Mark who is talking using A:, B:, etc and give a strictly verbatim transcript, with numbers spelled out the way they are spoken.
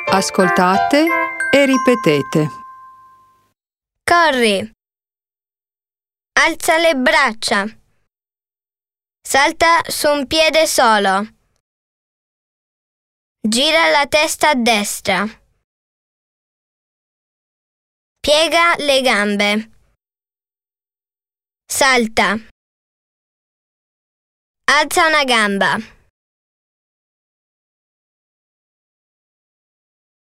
A: Ascoltate e ripetete.
B: Corri. Alza le braccia. Salta su un piede solo. Gira la testa a destra. Piega le gambe. Salta. Alza una gamba.